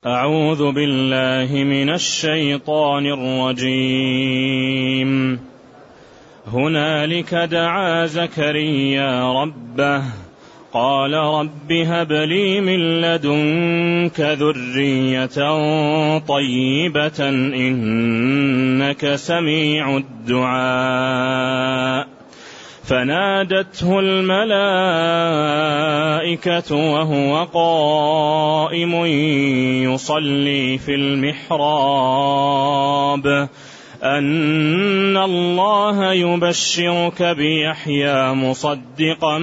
أعوذ بالله من الشيطان الرجيم. هنالك دعا زكريا ربه قال رب هب لي من لدنك ذرية طيبة إنك سميع الدعاء. فنادته الملائكة وهو قائم يصلي في المحراب أن الله يبشرك بيحيى مصدقا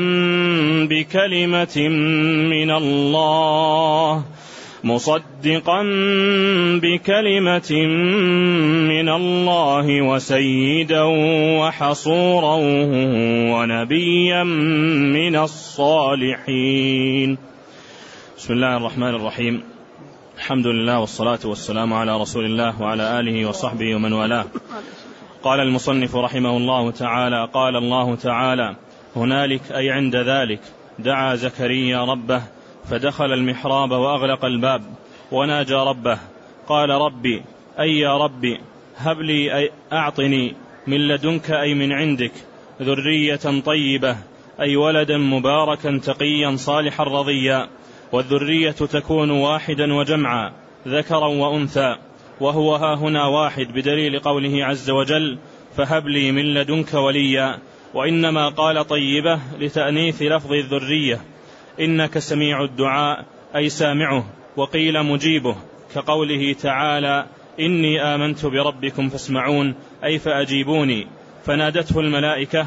بكلمة من الله وسيدا وحصورا ونبيا من الصالحين. بسم الله الرحمن الرحيم. الحمد لله والصلاة والسلام على رسول الله وعلى آله وصحبه ومن والاه. قال المصنف رحمه الله تعالى: قال الله تعالى: هنالك أي عند ذلك دعا زكريا ربه فدخل المحراب وأغلق الباب وناجى ربه قال: ربي أي يا ربي هب لي أي أعطني من لدنك أي من عندك ذرية طيبة أي ولدا مباركا تقيا صالحا رضيا. والذرية تكون واحدا وجمعا ذكرا وأنثى، وهو ها هنا واحد بدليل قوله عز وجل: فهب لي من لدنك وليا. وإنما قال طيبة لتأنيث لفظ الذرية. إنك سميع الدعاء أي سامعه، وقيل مجيبه كقوله تعالى: إني آمنت بربكم فاسمعون أي فأجيبوني. فنادته الملائكة.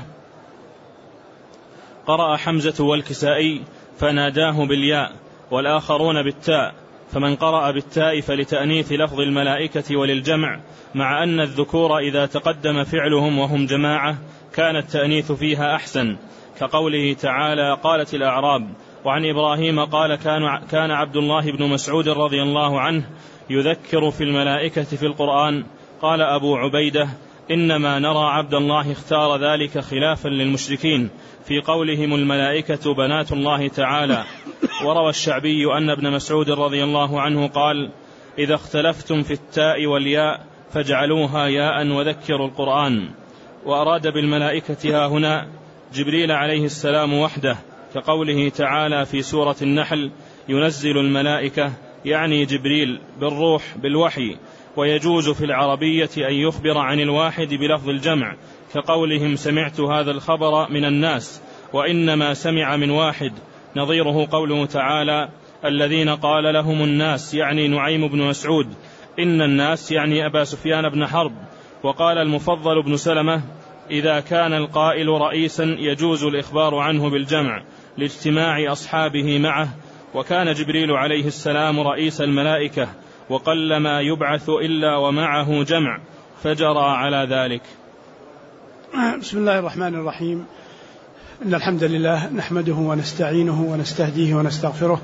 قرأ حمزة والكسائي فناداه بالياء والآخرون بالتاء، فمن قرأ بالتاء فلتأنيث لفظ الملائكة وللجمع، مع أن الذكور إذا تقدم فعلهم وهم جماعة كان التأنيث فيها أحسن، كقوله تعالى: قالت الأعراب. وعن إبراهيم قال: كان عبد الله بن مسعود رضي الله عنه يذكر في الملائكة في القرآن. قال أبو عبيدة: إنما نرى عبد الله اختار ذلك خلافا للمشركين في قولهم الملائكة بنات الله تعالى. وروى الشعبي أن ابن مسعود رضي الله عنه قال: إذا اختلفتم في التاء والياء فاجعلوها ياء وذكروا القرآن. وأراد بالملائكة ها هنا جبريل عليه السلام وحده، كقوله تعالى في سورة النحل: ينزل الملائكة، يعني جبريل بالروح بالوحي. ويجوز في العربية أن يخبر عن الواحد بلفظ الجمع، كقولهم: سمعت هذا الخبر من الناس، وإنما سمع من واحد. نظيره قوله تعالى: الذين قال لهم الناس، يعني نعيم بن مسعود. إن الناس يعني أبا سفيان بن حرب. وقال المفضل بن سلمة: إذا كان القائل رئيسا يجوز الإخبار عنه بالجمع لاجتماع أصحابه معه. وكان جبريل عليه السلام رئيس الملائكة، وقلما يبعث إلا ومعه جمع، فجرى على ذلك. بسم الله الرحمن الرحيم. إن الحمد لله نحمده ونستعينه ونستهديه ونستغفره،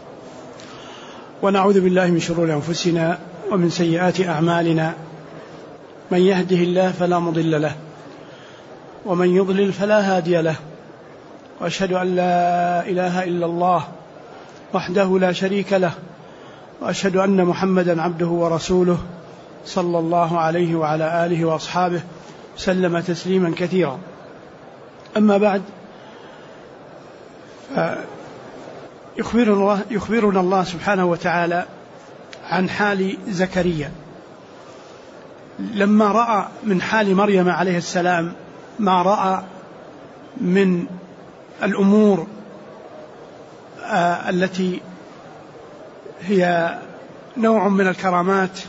ونعوذ بالله من شرور أنفسنا ومن سيئات أعمالنا. من يهده الله فلا مضل له، ومن يضلل فلا هادي له. وأشهد أن لا إله إلا الله وحده لا شريك له، وأشهد أن محمدا عبده ورسوله صلى الله عليه وعلى آله وأصحابه سلم تسليما كثيرا. أما بعد، يخبرنا الله سبحانه وتعالى عن حال زكريا لما رأى من حال مريم عليه السلام ما رأى من الأمور التي هي نوع من الكرامات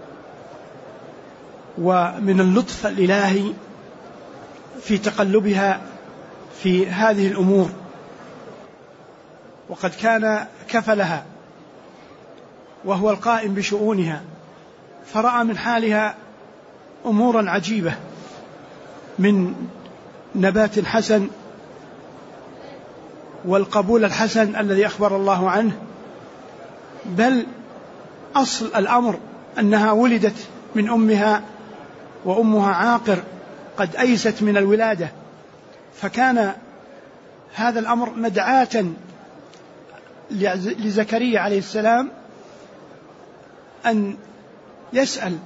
ومن اللطف الإلهي في تقلبها في هذه الأمور، وقد كان كفلها وهو القائم بشؤونها، فرأى من حالها أمورا عجيبة من نبات حسن والقبول الحسن الذي أخبر الله عنه. بل أصل الأمر أنها ولدت من أمها وأمها عاقر قد أيست من الولادة، فكان هذا الأمر مدعاة لزكريا عليه السلام أن يسأل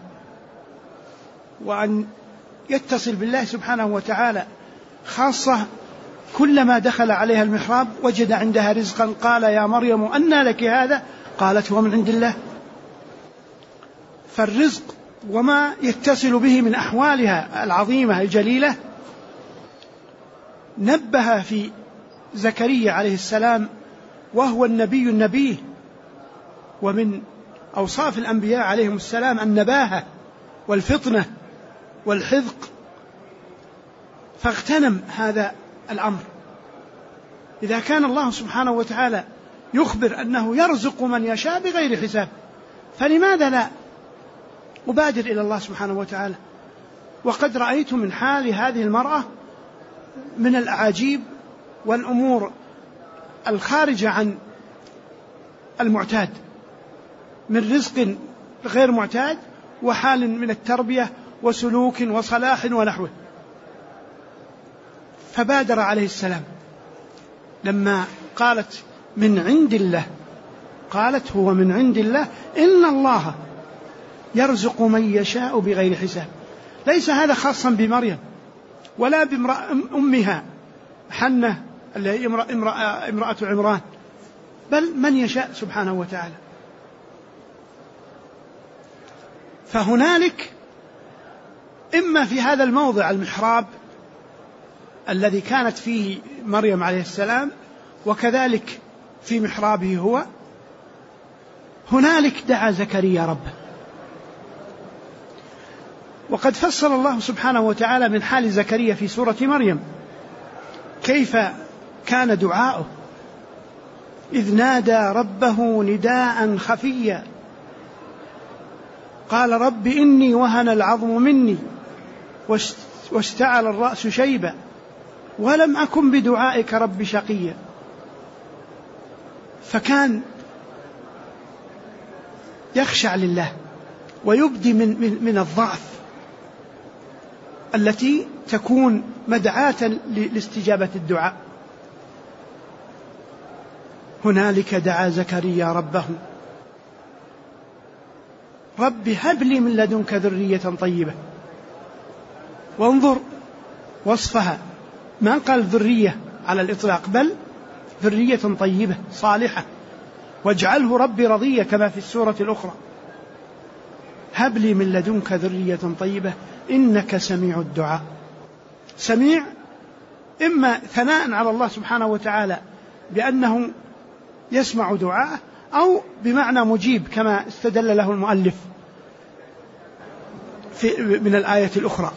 وأن يتصل بالله سبحانه وتعالى، خاصة كلما دخل عليها المحراب وجد عندها رزقا قال يا مريم أنى لك هذا؟ قالت هو من عند الله. فالرزق وما يتصل به من أحوالها العظيمة الجليلة نبه في زكريا عليه السلام، وهو النبي، ومن أوصاف الأنبياء عليهم السلام النباهة والفطنة والحذق، فاغتنم هذا الأمر. إذا كان الله سبحانه وتعالى يخبر أنه يرزق من يشاء بغير حساب، فلماذا لا أبادر إلى الله سبحانه وتعالى؟ وقد رأيت من حال هذه المرأة من الأعاجيب والأمور الخارجة عن المعتاد، من رزق غير معتاد وحال من التربية وسلوك وصلاح ونحوه. فبادر عليه السلام لما قالت من عند الله، قالت هو من عند الله إن الله يرزق من يشاء بغير حساب. ليس هذا خاصا بمريم ولا بأمها حنة اللي هي امرأة عمران، بل من يشاء سبحانه وتعالى. فهنالك إما في هذا الموضع المحراب الذي كانت فيه مريم عليه السلام، وكذلك في محرابه هو، هنالك دعا زكريا ربه. وقد فصل الله سبحانه وتعالى من حال زكريا في سورة مريم كيف كان دعاؤه، إذ نادى ربه نداء خفيا قال رب إني وهن العظم مني واشتعل الرأس شيبا ولم أكن بدعائك رب شقيا. فكان يخشع لله ويبدي من الضعف التي تكون مدعاة لاستجابة الدعاء. هنالك دعا زكريا ربه رب هب لي من لدنك ذرية طيبة. وانظر وصفها، ما قال ذرية على الإطلاق، بل ذرية طيبة صالحة، واجعله ربي رضية كما في السورة الأخرى. هب لي من لدنك ذرية طيبة إنك سميع الدعاء. سميع إما ثناء على الله سبحانه وتعالى بأنه يسمع دعاءه، أو بمعنى مجيب كما استدل له المؤلف من الآية الأخرى.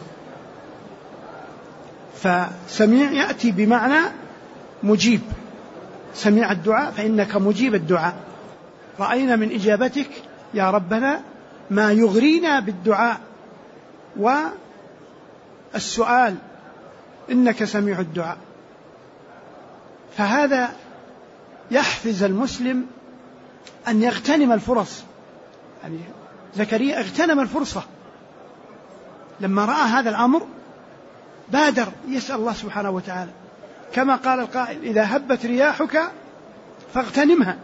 فسميع يأتي بمعنى مجيب، سميع الدعاء فإنك مجيب الدعاء. رأينا من إجابتك يا ربنا ما يغرينا بالدعاء والسؤال، إنك سميع الدعاء. فهذا يحفز المسلم أن يغتنم الفرص. يعني زكريا اغتنم الفرصة لما رأى هذا الأمر، بادر يسأل الله سبحانه وتعالى، كما قال القائل إذا هبت رياحك فاغتنمها.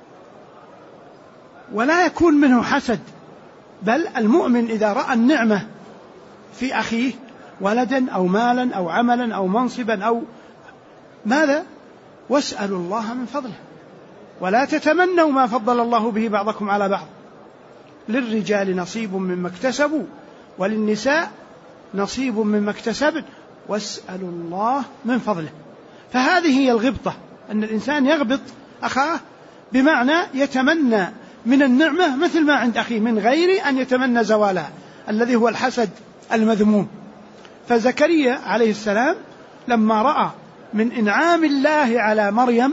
ولا يكون منه حسد، بل المؤمن إذا رأى النعمة في أخيه، ولدا أو مالا أو عملا أو منصبا أو ماذا، واسألوا الله من فضله ولا تتمنوا ما فضل الله به بعضكم على بعض، للرجال نصيب مما اكتسبوا وللنساء نصيب مما اكتسبن واسألوا الله من فضله. فهذه هي الغبطة، أن الإنسان يغبط أخاه بمعنى يتمنى من النعمة مثل ما عند أخيه من غير أن يتمنى زوالها، الذي هو الحسد المذموم. فزكريا عليه السلام لما رأى من إنعام الله على مريم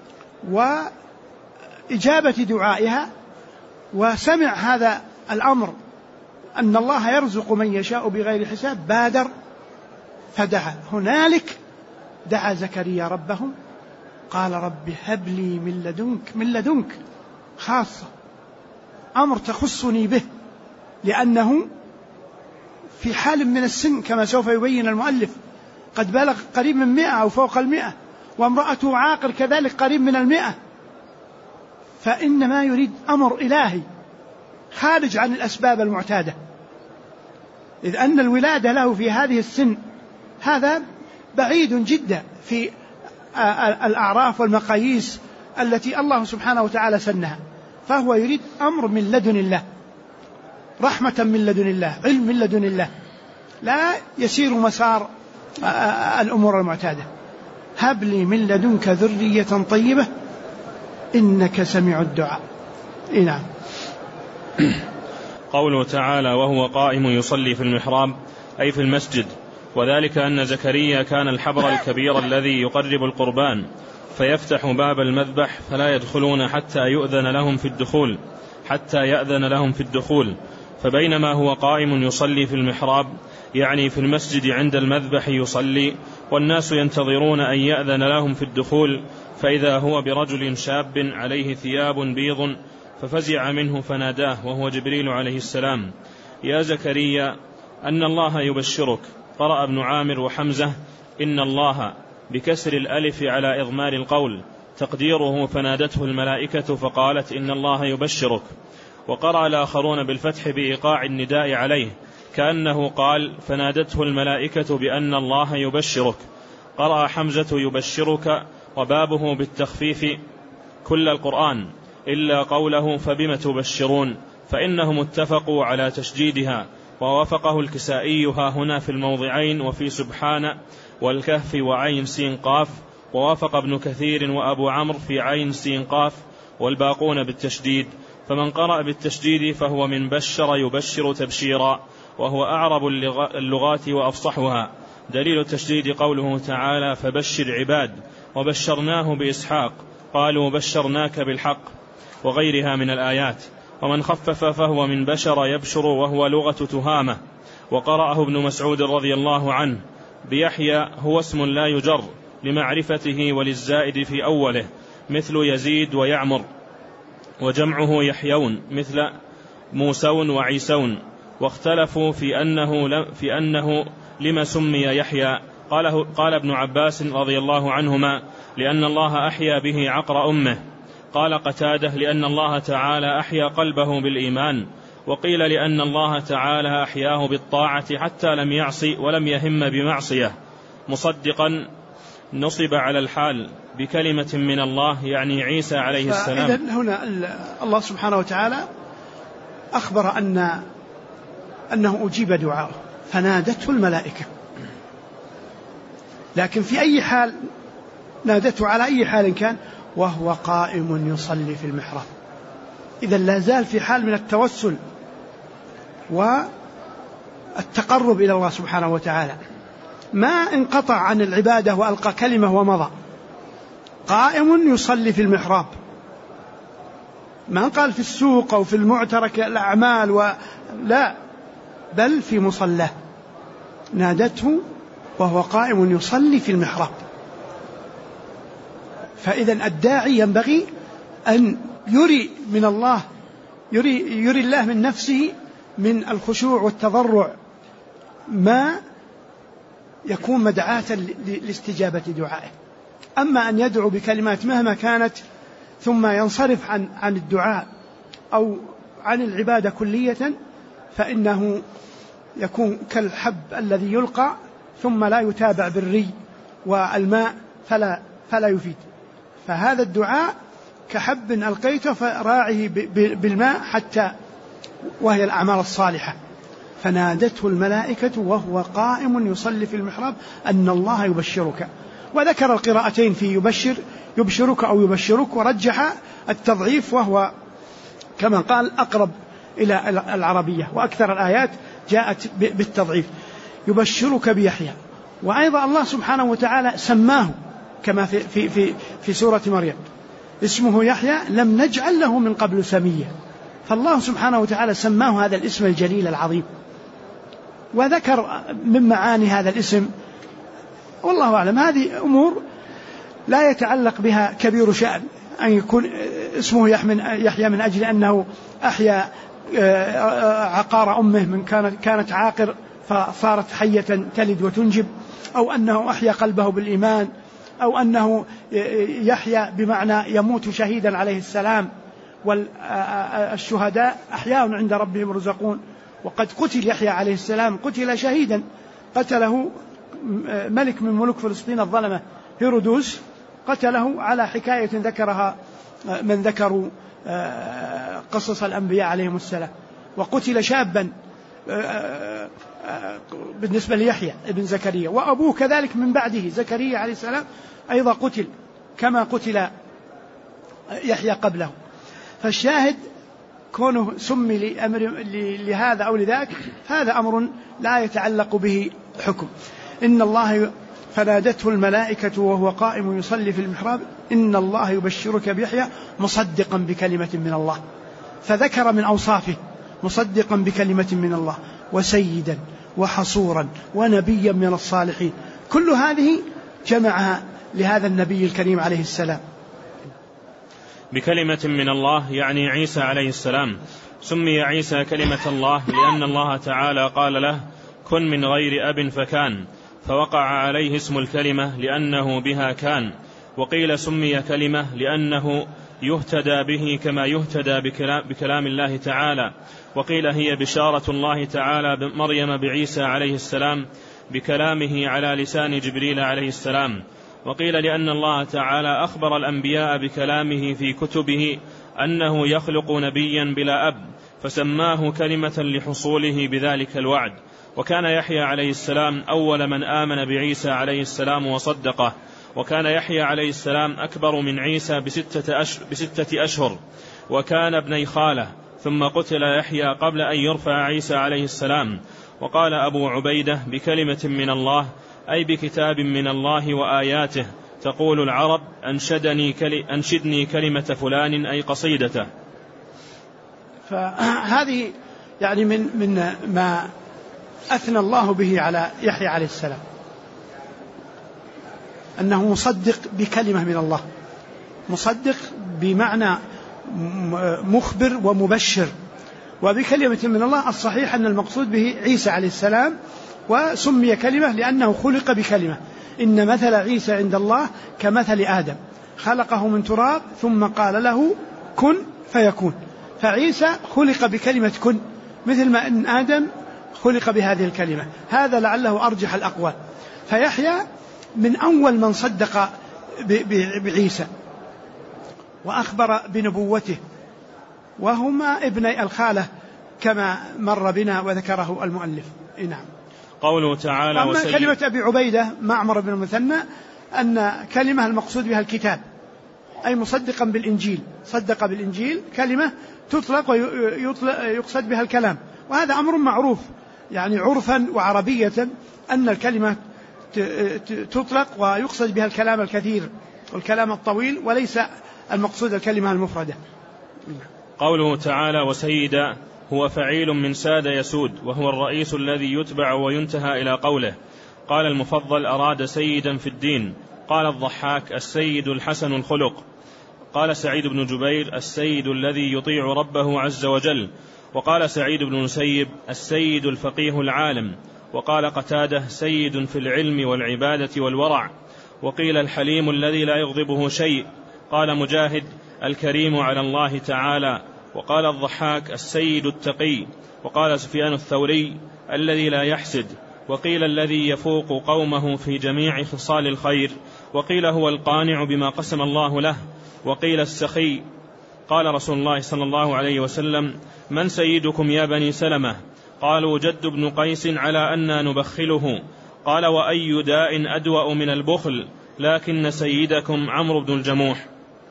وإجابة دعائها، وسمع هذا الأمر أن الله يرزق من يشاء بغير حساب، بادر فدعا. هنالك دعا زكريا ربه قال رب هب لي من لدنك خاصة، أمر تخصني به، لأنه في حال من السن كما سوف يبين المؤلف، قد بلغ قريب من 100 أو فوق 100، وامرأته عاقر كذلك قريب من 100، فإنما يريد أمر إلهي خارج عن الأسباب المعتادة، إذ أن الولادة له في هذه السن هذا بعيد جدا في الأعراف والمقاييس التي الله سبحانه وتعالى سنها، فهو يريد أمر من لدن الله، رحمة من لدن الله، علم من لدن الله، لا يسير مسار الأمور المعتادة. هب لي من لدنك ذرية طيبة إنك سميع الدعاء. نعم. قوله تعالى وهو قائم يصلي في المحراب أي في المسجد، وذلك أن زكريا كان الحبر الكبير الذي يقرب القربان، فيفتح باب المذبح فلا يدخلون حتى يأذن لهم في الدخول، فبينما هو قائم يصلي في المحراب يعني في المسجد عند المذبح يصلي، والناس ينتظرون أن يأذن لهم في الدخول، فإذا هو برجل شاب عليه ثياب بيض ففزع منه فناداه وهو جبريل عليه السلام يا زكريا أن الله يبشرك. قرأ ابن عامر وحمزة إن الله بكسر الألف على إضمار القول، تقديره فنادته الملائكة فقالت إن الله يبشرك. وقرأ الآخرون بالفتح بإيقاع النداء عليه كأنه قال فنادته الملائكة بأن الله يبشرك. قرأ حمزة يبشرك وبابه بالتخفيف كل القرآن إلا قوله فبم تبشرون، فإنهم اتفقوا على تشديدها، ووافقه الكسائي ها هنا في الموضعين وفي سبحان والكهف وعين سين قاف، ووافق ابن كثير وأبو عمرو في عين سين قاف، والباقون بالتشديد. فمن قرأ بالتشديد فهو من بشر يبشر تبشيرا، وهو أعرب اللغات وأفصحها. دليل التشديد قوله تعالى فبشر عباد، وبشرناه بإسحاق، قالوا بشرناك بالحق، وغيرها من الآيات. ومن خفف فهو من بشر يبشر وهو لغة تهامة. وقرأه ابن مسعود رضي الله عنه بيحيى هو اسم لا يجر لمعرفته وللزائد في أوله مثل يزيد ويعمر، وجمعه يحيون مثل موسون وعيسون. واختلفوا في أنه لما سمي يحيى. قال ابن عباس رضي الله عنهما لأن الله أحيا به عقر أمه. قال قتاده لأن الله تعالى أحيا قلبه بالإيمان. وقيل لأن الله تعالى أحياه بالطاعة حتى لم يعصي ولم يهم بمعصية. مصدقا نصب على الحال بكلمة من الله يعني عيسى عليه السلام. إذن هنا الله سبحانه وتعالى أخبر أنه أجيب دعاءه فنادته الملائكة، لكن في أي حال نادته، على أي حال كان، وهو قائم يصلي في المحراب. إذا لا زال في حال من التوسل والتقرب إلى الله سبحانه وتعالى، ما انقطع عن العبادة وألقى كلمة ومضى. قائم يصلي في المحراب، ما قال في السوق أو في المعترك الأعمال لا، بل في مصلاه نادته وهو قائم يصلي في المحراب. فإذا الداعي ينبغي أن يري من الله، يري الله من نفسه من الخشوع والتضرع ما يكون مدعاة لاستجابة دعائه. أما أن يدعو بكلمات مهما كانت ثم ينصرف عن الدعاء أو عن العبادة كلية، فإنه يكون كالحب الذي يلقى ثم لا يتابع بالري والماء فلا يفيد. فهذا الدعاء كحب ألقيته فراعه بالماء حتى، وهي الأعمال الصالحة. فنادته الملائكة وهو قائم يصلي في المحراب أن الله يبشرك. وذكر القراءتين في يبشرك أو يبشرك، ورجح التضعيف وهو كما قال أقرب إلى العربية، وأكثر الآيات جاءت بالتضعيف. يبشرك بيحيى. وأيضا الله سبحانه وتعالى سماه كما في سورة مريم اسمه يحيى لم نجعل له من قبل سميا. فالله سبحانه وتعالى سماه هذا الاسم الجليل العظيم، وذكر من معاني هذا الاسم، والله أعلم. هذه أمور لا يتعلق بها كبير شأن، أن يكون اسمه يحيى من أجل أنه أحيا عقار أمه من كانت عاقر فصارت حية تلد وتنجب، أو أنه أحيا قلبه بالإيمان، أو أنه يحيا بمعنى يموت شهيدا عليه السلام، والشهداء أحياء عند ربهم يرزقون. وقد قتل يحيى عليه السلام، قتل شهيدا، قتله ملك من ملوك فلسطين الظلمة هيرودوس، قتله على حكاية ذكرها من ذكروا قصص الأنبياء عليهم السلام. وقتل شابا بالنسبة ليحيى ابن زكريا، وأبوه كذلك من بعده زكريا عليه السلام أيضا قتل كما قتل يحيى قبله. فالشاهد كونه سمي لهذا أو لذاك هذا أمر لا يتعلق به حكم. إن الله فنادته الملائكة وهو قائم يصلي في المحراب إن الله يبشرك بيحيى مصدقا بكلمة من الله، فذكر من أوصافه مصدقا بكلمة من الله وسيدا وحصورا ونبيا من الصالحين. كل هذه جمعها لهذا النبي الكريم عليه السلام. بكلمة من الله يعني عيسى عليه السلام. سمي عيسى كلمة الله لأن الله تعالى قال له كن من غير أب فكان، فوقع عليه اسم الكلمة لأنه بها كان. وقيل سمي كلمة لأنه يهتدى به كما يهتدى بكلام الله تعالى. وقيل هي بشارة الله تعالى مريم بعيسى عليه السلام بكلامه على لسان جبريل عليه السلام. وقيل لأن الله تعالى أخبر الأنبياء بكلامه في كتبه أنه يخلق نبيا بلا أب، فسماه كلمة لحصوله بذلك الوعد. وكان يحيى عليه السلام أول من آمن بعيسى عليه السلام وصدقه، وكان يحيى عليه السلام أكبر من عيسى بستة أشهر، وكان ابني خاله، ثم قتل يحيى قبل أن يرفع عيسى عليه السلام. وقال أبو عبيدة بكلمة من الله أي بكتاب من الله وآياته. تقول العرب أنشدني كلمة فلان أي قصيدته. فهذه يعني من ما أثنى الله به على يحيى عليه السلام، أنه مصدق بكلمة من الله. مصدق بمعنى مخبر ومبشر. وبكلمة من الله الصحيح أن المقصود به عيسى عليه السلام، وسمي كلمة لأنه خلق بكلمة. إن مثل عيسى عند الله كمثل آدم خلقه من تراب ثم قال له كن فيكون. فعيسى خلق بكلمة كن، مثل ما أن آدم خلق بهذه الكلمة. هذا لعله أرجح الأقوال. فيحيى من أول من صدق بعيسى وأخبر بنبوته، وهما ابني الخالة كما مر بنا وذكره المؤلف. نعم. قوله تعالى أما كلمة أبي عبيدة معمر بن المثنى أن كلمة المقصود بها الكتاب، أي مصدقا بالإنجيل. صدق بالإنجيل كلمة تطلق ويقصد بها الكلام، وهذا أمر معروف يعني عرفا وعربية أن الكلمة تطلق ويقصد بها الكلام الكثير والكلام الطويل، وليس المقصود الكلمة المفردة. قوله تعالى وسيدا هو فعيل من ساد يسود، وهو الرئيس الذي يتبع وينتهى إلى قوله. قال المفضل أراد سيدا في الدين. قال الضحاك السيد الحسن الخلق. قال سعيد بن جبير السيد الذي يطيع ربه عز وجل. وقال سعيد بن المسيب السيد الفقيه العالم. وقال قتاده سيد في العلم والعبادة والورع. وقيل الحليم الذي لا يغضبه شيء. قال مجاهد الكريم على الله تعالى. وقال الضحاك السيد التقي. وقال سفيان الثوري الذي لا يحسد. وقيل الذي يفوق قومه في جميع خصال الخير. وقيل هو القانع بما قسم الله له. وقيل السخي. قال رسول الله صلى الله عليه وسلم من سيدكم يا بني سلمة؟ قالوا جد بن قيس على أن نبخله. قال وأي داء أدوأ من البخل؟ لكن سيدكم عمرو بن الجموح.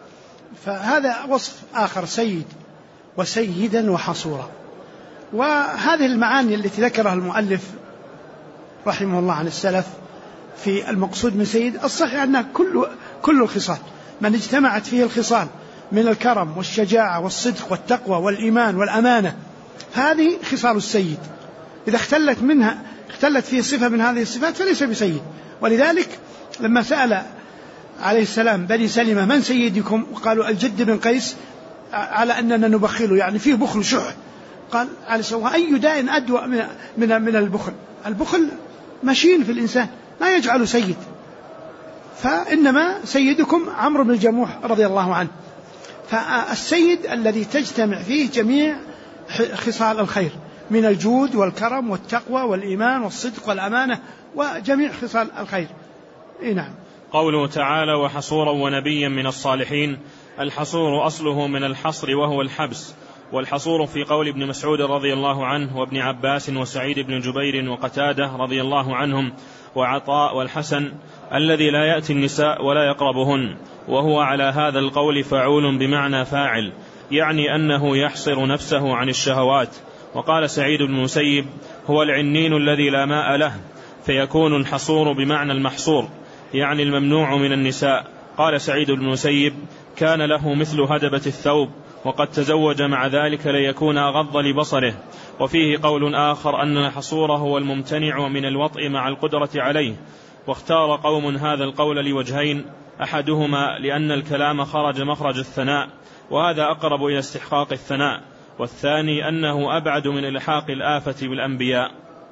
فهذا وصف آخر، سيد وسيدا وحصورا. وهذه المعاني التي ذكرها المؤلف رحمه الله عن السلف في المقصود من سيد الصحيح أنها كل الخصال، من اجتمعت فيه الخصال من الكرم والشجاعة والصدق والتقوى والإيمان والأمانة، هذه خصال السيد. إذا اختلت فيه صفة من هذه الصفات فليس بسيد. ولذلك لما سأل عليه السلام بني سلمة من سيدكم؟ وقالوا الجد بن قيس على أننا نبخله، يعني فيه بخل شح. قال عليه السلام أي داء أدوأ من البخل؟ البخل مشين في الإنسان لا يجعل سيد، فإنما سيدكم عمرو بن الجموح رضي الله عنه. فالسيد الذي تجتمع فيه جميع خصال الخير من الجود والكرم والتقوى والإيمان والصدق والأمانة وجميع خصال الخير. نعم. قوله تعالى وحصورا ونبيا من الصالحين، الحصور أصله من الحصر وهو الحبس، والحصور في قول ابن مسعود رضي الله عنه وابن عباس وسعيد بن جبير وقتادة رضي الله عنهم وعطاء والحسن الذي لا يأتي النساء ولا يقربهن، وهو على هذا القول فعول بمعنى فاعل، يعني أنه يحصر نفسه عن الشهوات. وقال سعيد بن المسيب هو العنين الذي لا ماء له، فيكون الحصور بمعنى المحصور، يعني الممنوع من النساء. قال سعيد بن المسيب كان له مثل هدبة الثوب، وقد تزوج مع ذلك ليكون أغض لبصره. وفيه قول آخر أن الحصور هو الممتنع من الوطء مع القدرة عليه. واختار قوم هذا القول لوجهين، أحدهما لأن الكلام خرج مخرج الثناء، وهذا أقرب إلى استحقاق الثناء، والثاني أنه أبعد من إلحاق الآفة بالأنبياء.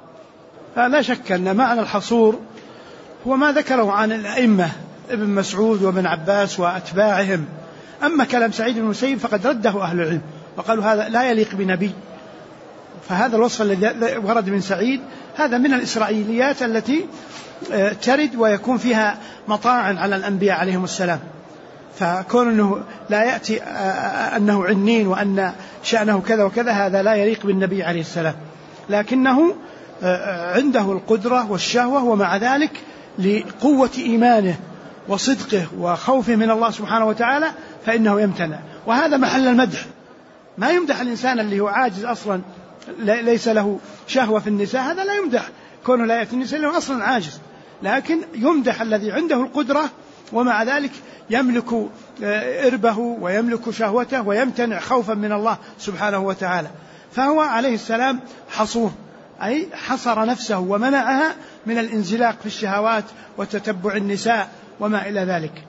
لا شك أن معنى الحصور هو ما ذكره عن الأئمة ابن مسعود وابن عباس وأتباعهم. أما كلام سعيد بن المسيب فقد رده أهل العلم وقالوا هذا لا يليق بنبي، فهذا الوصف الذي ورد من سعيد هذا من الإسرائيليات التي ترد ويكون فيها مطاعن على الأنبياء عليهم السلام. فكون أنه لا يأتي أنه عنين وأن شأنه كذا وكذا هذا لا يليق بالنبي عليه السلام، لكنه عنده القدرة والشهوة، ومع ذلك لقوة إيمانه وصدقه وخوفه من الله سبحانه وتعالى فإنه يمتنع، وهذا محل المدح. ما يمدح الإنسان اللي هو عاجز أصلا ليس له شهوة في النساء، هذا لا يمدح كونه لا يأتي النساء لأنه أصلا عاجز، لكن يمدح الذي عنده القدرة ومع ذلك يملك إربه ويملك شهوته ويمتنع خوفا من الله سبحانه وتعالى. فهو عليه السلام حصور، أي حصر نفسه ومنعها من الانزلاق في الشهوات وتتبع النساء وما إلى ذلك.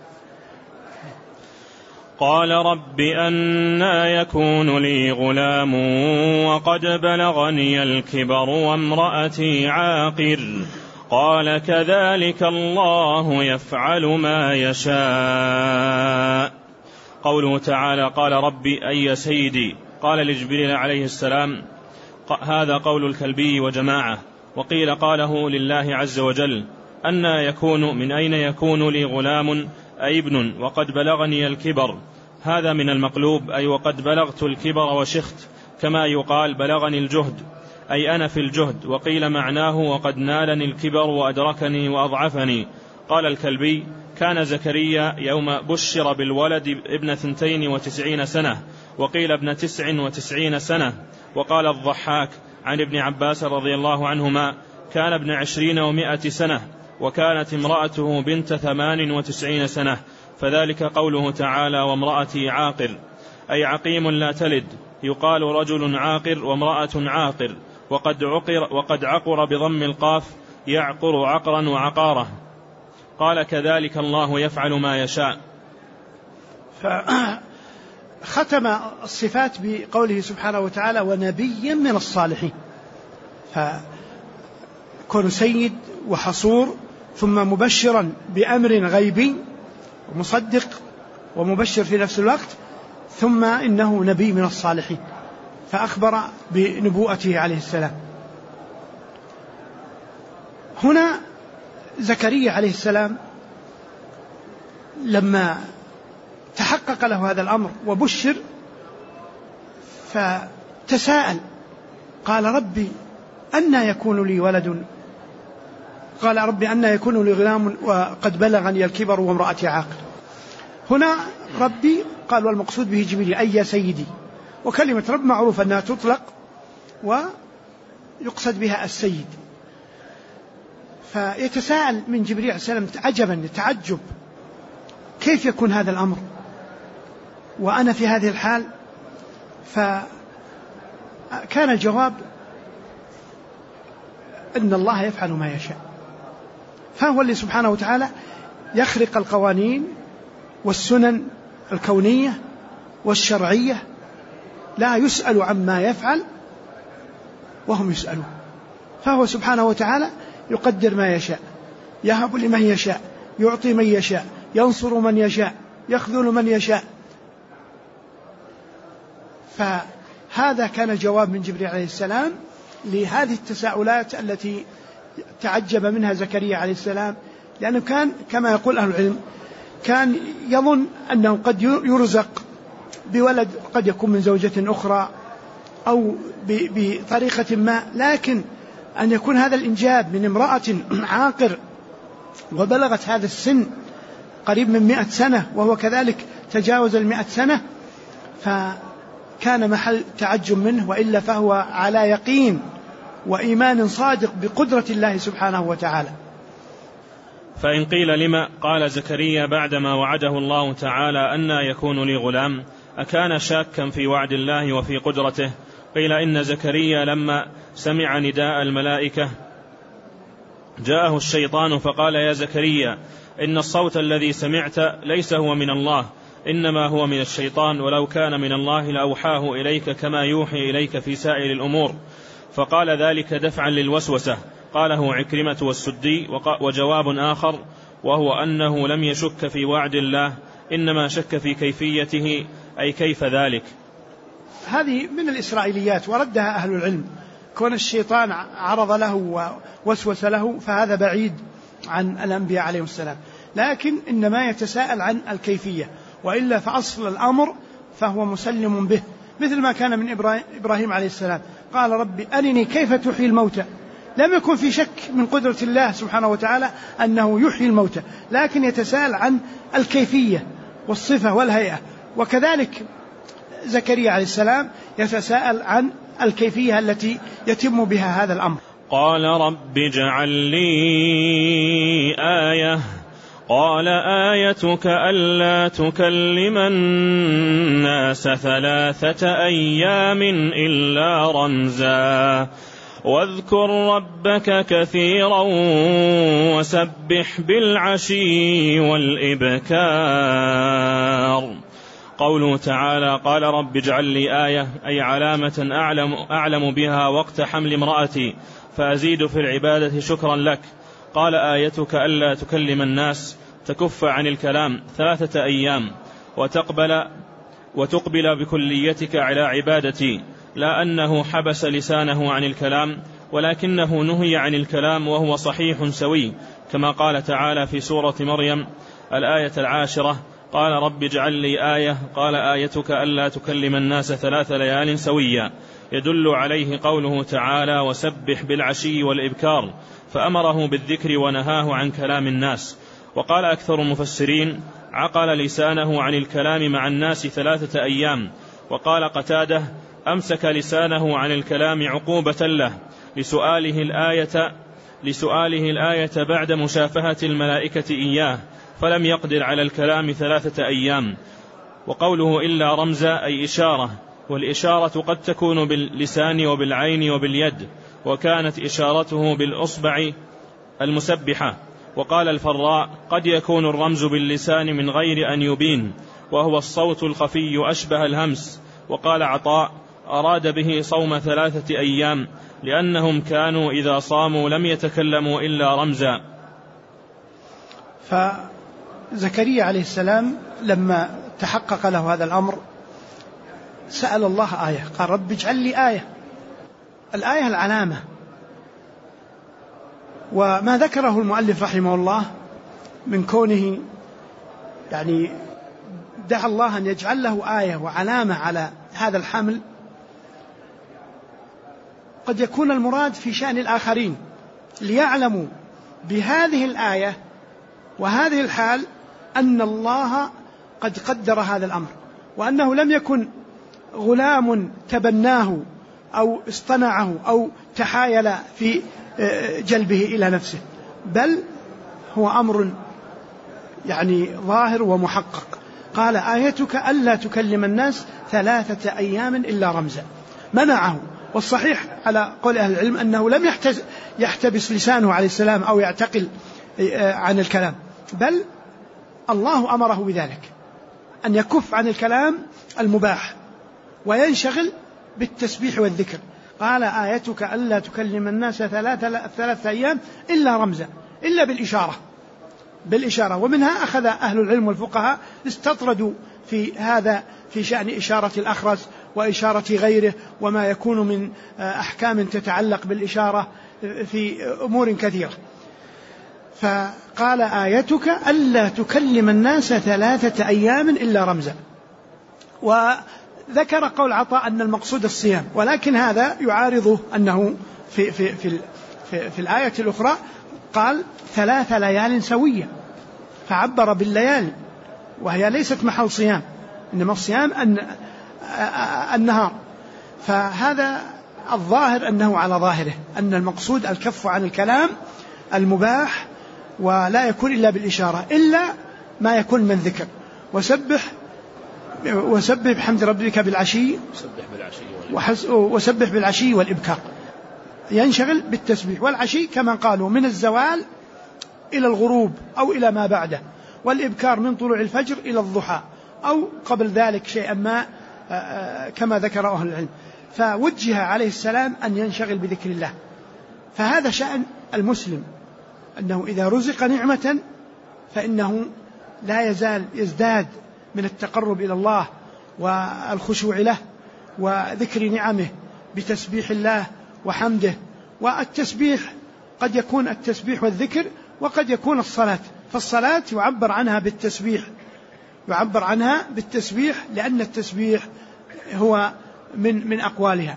قال رب أنى يكون لي غلام وقد بلغني الكبر وامرأتي عاقر، قال كذلك الله يفعل ما يشاء. قوله تعالى قال ربي أي سيدي، قال لجبريل عليه السلام، هذا قول الكلبي وجماعة، وقيل قاله لله عز وجل أنى يكون من أين يكون لي غلام أي ابن وقد بلغني الكبر، هذا من المقلوب أي وقد بلغت الكبر وشخت، كما يقال بلغني الجهد أي أنا في الجهد. وقيل معناه وقد نالني الكبر وأدركني وأضعفني. قال الكلبي كان زكريا يوم بشر بالولد ابن 92 سنة، وقيل ابن 99 سنة. وقال الضحاك عن ابن عباس رضي الله عنهما كان ابن 20 و100 سنة، وكانت امرأته بنت 98 سنة، فذلك قوله تعالى وامرأتي عاقر أي عقيم لا تلد، يقال رجل عاقر وامرأة عاقر، وقد عقر بضم القاف يعقر عقرا وعقارة. قال كذلك الله يفعل ما يشاء. ختم الصفات بقوله سبحانه وتعالى ونبيا من الصالحين، فكون سيد وحصور ثم مبشرا بأمر غيبي ومصدق ومبشر في نفس الوقت، ثم إنه نبي من الصالحين، فأخبر بنبوءته عليه السلام. هنا زكريا عليه السلام لما تحقق له هذا الأمر وبشر فتساءل قال ربي أنى يكون لي ولد، قال ربي أنى يكون لي غلام وقد بلغني الكبر وامرأتي عاقر. هنا ربي قال والمقصود به جبريل أي سيدي، وكلمة رب معروف أنها تطلق ويقصد بها السيد. فيتساءل من جبريل عليه السلام عجبا يتعجب كيف يكون هذا الأمر وأنا في هذه الحال. فكان الجواب أن الله يفعل ما يشاء، فهو اللي سبحانه وتعالى يخرق القوانين والسنن الكونية والشرعية، لا يسأل عما يفعل وهم يسألون. فهو سبحانه وتعالى يقدر ما يشاء، يهب لمن يشاء، يعطي من يشاء، ينصر من يشاء، يخذل من يشاء، فهذا كان الجواب من جبريل عليه السلام لهذه التساؤلات التي تعجب منها زكريا عليه السلام، لأنه كان كما يقول أهل العلم كان يظن أنه قد يرزق بولد قد يكون من زوجة أخرى أو بطريقة ما، لكن أن يكون هذا الإنجاب من امرأة عاقر وبلغت هذا السن قريب من 100 سنة وهو كذلك تجاوز 100 سنة، فكان محل تعجب منه، وإلا فهو على يقين وإيمان صادق بقدرة الله سبحانه وتعالى. فإن قيل لما قال زكريا بعدما وعده الله تعالى أن يكون لي غلام أكان شاكا في وعد الله وفي قدرته؟ قيل إن زكريا لما سمع نداء الملائكة جاءه الشيطان فقال يا زكريا إن الصوت الذي سمعت ليس هو من الله إنما هو من الشيطان، ولو كان من الله لأوحاه إليك كما يوحي إليك في سائر الأمور. فقال ذلك دفعا للوسوسة. قاله عكرمة والسدي. وجواب آخر وهو أنه لم يشك في وعد الله إنما شك في كيفيته، أي كيف ذلك. هذه من الإسرائيليات وردها أهل العلم، كون الشيطان عرض له ووسوس له فهذا بعيد عن الأنبياء عليهم السلام، لكن إنما يتساءل عن الكيفية، وإلا فأصل الأمر فهو مسلم به، مثل ما كان من إبراهيم عليه السلام قال ربي أرني كيف تحيي الموتى، لم يكن في شك من قدرة الله سبحانه وتعالى أنه يحيي الموتى، لكن يتساءل عن الكيفية والصفة والهيئة. وكذلك زكريا عليه السلام يتساءل عن الكيفية التي يتم بها هذا الأمر. قال رب اجعل لي آية. قال آيتك ألا تكلم الناس 3 أيام إلا رمزا واذكر ربك كثيرا وسبح بالعشي والإبكار. قوله تعالى قال رب اجعل لي آية، أي علامة أعلم بها وقت حمل امرأتي فأزيد في العبادة شكرا لك. قال آيتك ألا تكلم الناس، تكف عن الكلام 3 أيام وتقبل بكليتك على عبادتي، لا أنه حبس لسانه عن الكلام ولكنه نهي عن الكلام وهو صحيح سوي، كما قال تعالى في سورة مريم الآية 10 قال رب اجعل لي آية. قال آيتك ألا تكلم الناس 3 ليال سويا، يدل عليه قوله تعالى وسبح بالعشي والإبكار، فأمره بالذكر ونهاه عن كلام الناس. وقال أكثر المفسرين عقل لسانه عن الكلام مع الناس 3 أيام. وقال قتادة أمسك لسانه عن الكلام عقوبة له لسؤاله الآية بعد مشافهة الملائكة إياه، فلم يقدر على الكلام 3 أيام. وقوله إلا رمزا أي إشارة، والإشارة قد تكون باللسان وبالعين وباليد، وكانت إشارته بالأصبع المسبحة. وقال الفراء قد يكون الرمز باللسان من غير أن يبين، وهو الصوت الخفي أشبه الهمس. وقال عطاء أراد به صوم 3 أيام لأنهم كانوا إذا صاموا لم يتكلموا إلا رمزا. فزكريا عليه السلام لما تحقق له هذا الأمر سأل الله آية، قال رب اجعل لي آية. الآية العلامة، وما ذكره المؤلف رحمه الله من كونه يعني دعا الله أن يجعل له آية وعلامة على هذا الحمل، قد يكون المراد في شأن الآخرين ليعلموا بهذه الآية وهذه الحال أن الله قد قدر هذا الأمر، وأنه لم يكن غلام تبناه أو اصطنعه أو تحايل في جلبه إلى نفسه، بل هو أمر يعني ظاهر ومحقق. قال آيتك ألا تكلم الناس 3 أيام إلا رمزا، منعه. والصحيح على قول أهل العلم أنه لم يحتبس لسانه عليه السلام أو يعتقل عن الكلام، بل الله أمره بذلك أن يكف عن الكلام المباح وينشغل بالتسبيح والذكر. قال آيتك ألا تكلم الناس 3 أيام إلا رمزا، إلا بالإشارة. ومنها أخذ أهل العلم والفقهاء استطردوا في هذا في شأن إشارة الأخرس وإشارة غيره وما يكون من أحكام تتعلق بالإشارة في أمور كثيرة. فقال آيتك ألا تكلم الناس 3 أيام إلا رمزا. وذكر قول عطاء أن المقصود الصيام، ولكن هذا يعارضه أنه في الآية الأخرى قال 3 ليال سوية، فعبر بالليالي وهي ليست محل صيام، إنما الصيام النهار. فهذا الظاهر أنه على ظاهره أن المقصود الكف عن الكلام المباح، ولا يكون إلا بالإشارة إلا ما يكون من ذكر. وسبح بحمد ربك بالعشي وسبح بالعشي والإبكار، ينشغل بالتسبيح. والعشي كما قالوا من الزوال إلى الغروب أو إلى ما بعده، والإبكار من طلوع الفجر إلى الضحى أو قبل ذلك شيئا ما كما ذكر أهل العلم. فوجه عليه السلام أن ينشغل بذكر الله. فهذا شأن المسلم، أنه إذا رزق نعمة فإنه لا يزال يزداد من التقرب إلى الله والخشوع له وذكر نعمه بتسبيح الله وحمده. والتسبيح قد يكون التسبيح والذكر، وقد يكون الصلاة. فالصلاة يعبر عنها بالتسبيح لأن التسبيح هو من أقوالها.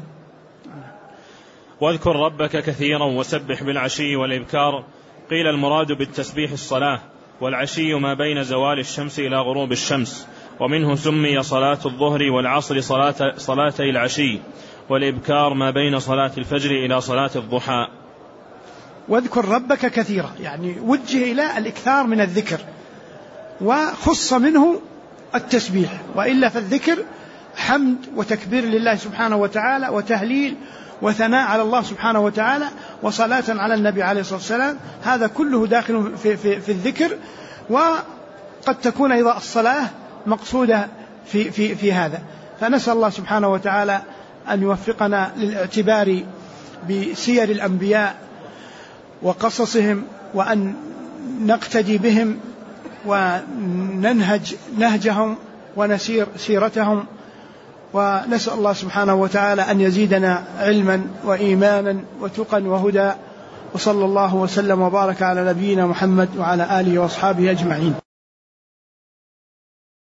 واذكر ربك كثيرا وسبح بالعشي والإبكار. قيل المراد بالتسبيح الصلاة، والعشي ما بين زوال الشمس إلى غروب الشمس، ومنه سمي صلاة الظهر والعصر صلاتي العشي، والإبكار ما بين صلاة الفجر إلى صلاة الضحى. واذكر ربك كثيرا، يعني وجه إلى الإكثار من الذكر، وخص منه التسبيح، وإلا فالذكر حمد وتكبير لله سبحانه وتعالى وتهليل وثناء على الله سبحانه وتعالى وصلاة على النبي عليه الصلاة والسلام. هذا كله داخل في الذكر. وقد تكون أيضا الصلاة مقصودة في هذا. فنسأل الله سبحانه وتعالى أن يوفقنا للاعتبار بسير الأنبياء وقصصهم، وأن نقتدي بهم وننهج نهجهم ونسير سيرتهم. ونسأل الله سبحانه وتعالى أن يزيدنا علما وإيمانا وتقا وهدى. وصلى الله وسلم وبارك على نبينا محمد وعلى آله وأصحابه أجمعين.